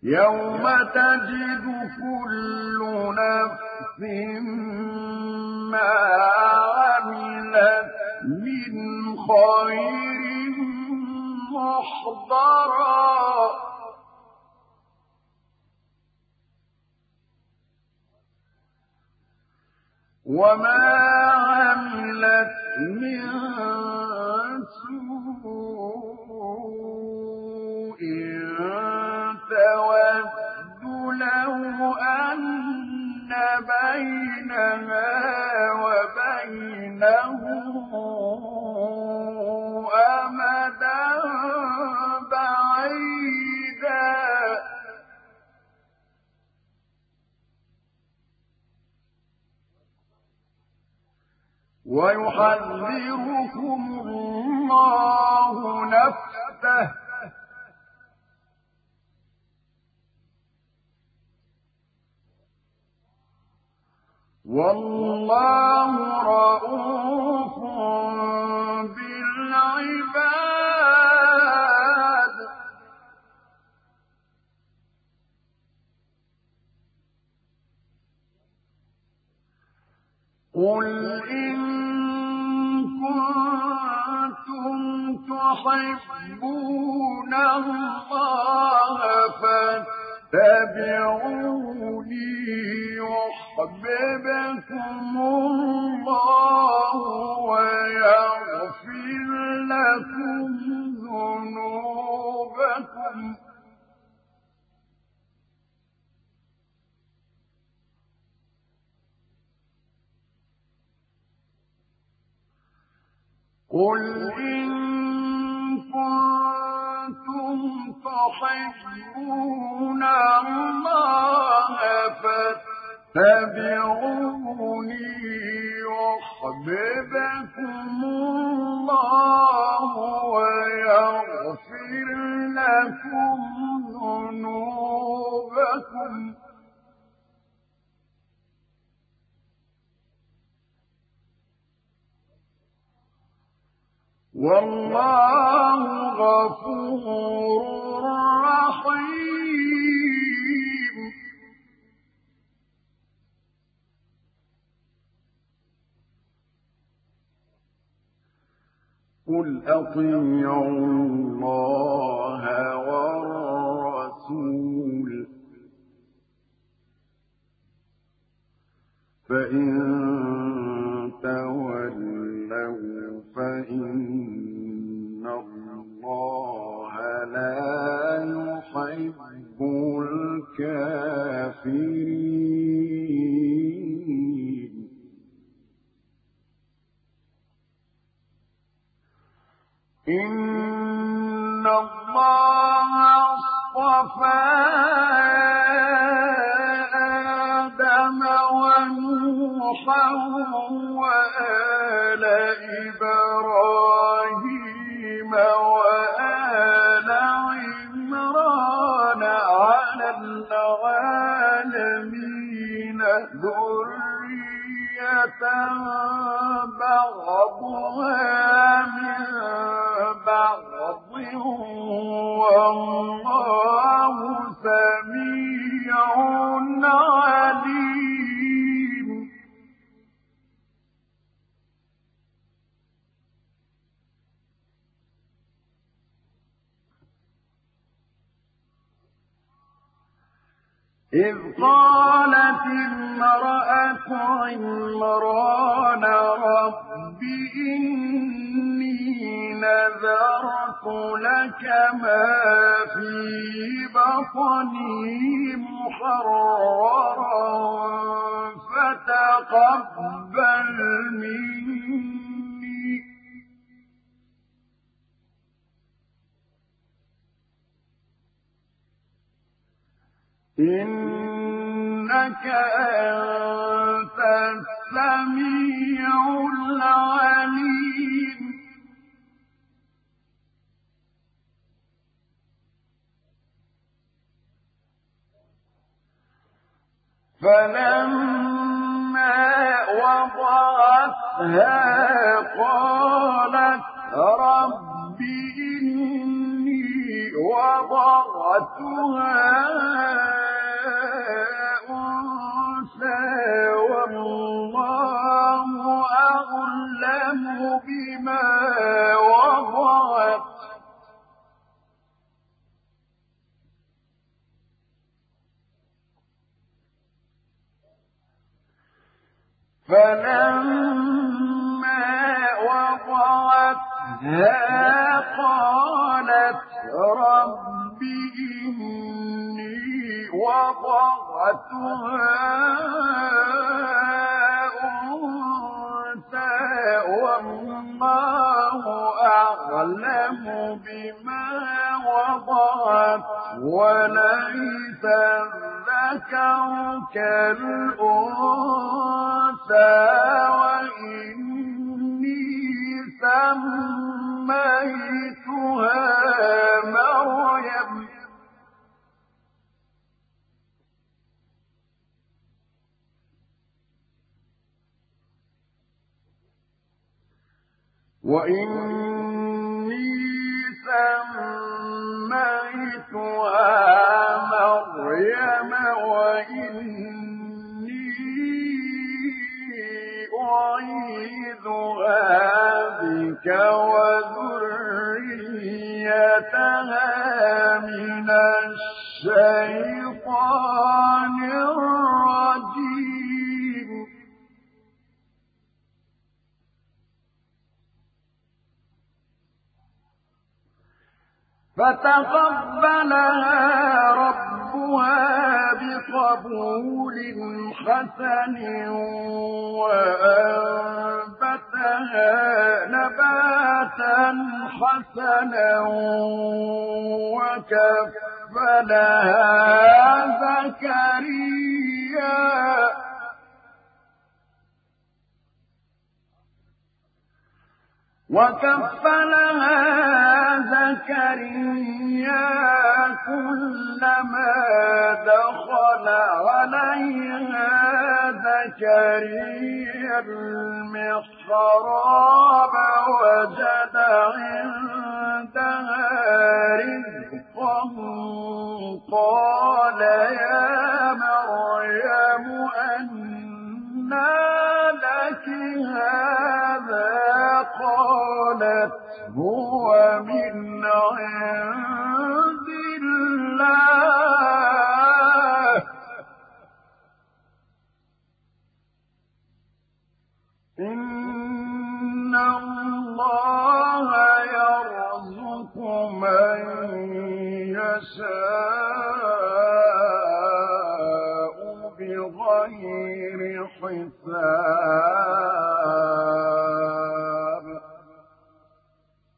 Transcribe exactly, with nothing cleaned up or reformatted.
يوم تجد كل نفس ما عملت من خير محضرا وما عملت من سوء تود لو أن بينها وبينه أمدا بعيدا ويحذركم الله نفسه والله رءوف بالعباد قل إن كنتم تحبون الله فاتبعوني يحببكم الله ويغفر لكم ذنوبكم قل إن كنتم تحبون الله فاتبعوني يحببكم الله ويغفر لكم ذنوبكم والله غفور رحيم قل أطيعوا الله والرسول فإن تولوا فإن الله لا يحب الكافرين إن الله اصطفى آدم ونوحا وآل إبراهيم وآل عمران على العالمين ذرية بعضها من بعض والله سميع عليم إذ قالت امرأة عمران رب إني نذرت لك ما في بطني محررا فتقبل مني إنك أنت السميع العليم فلما وضعتها قالت رب إني وضعتها أنثى والله أعلم بما وضعت فلما وضعتها قالت رب إني وضعتها أنثى والله أعلم بما وضعت وليس الذكر كالأنثى وإني سميتها مريم وإني سميتها مريم وإني أعيذها بك وذريتها من الشيطان الرجيم فتقبلها ربها بقبول حسن وأنبتها نباتا حسنا وكفلها زكريا وكفلها زكريا كلما دخل عليها زكريا المحراب وجد عندها رزقا قال يا مريم أنى لك هذا قالت هو من عند الله إن الله يرزق من يشاء بغير حساب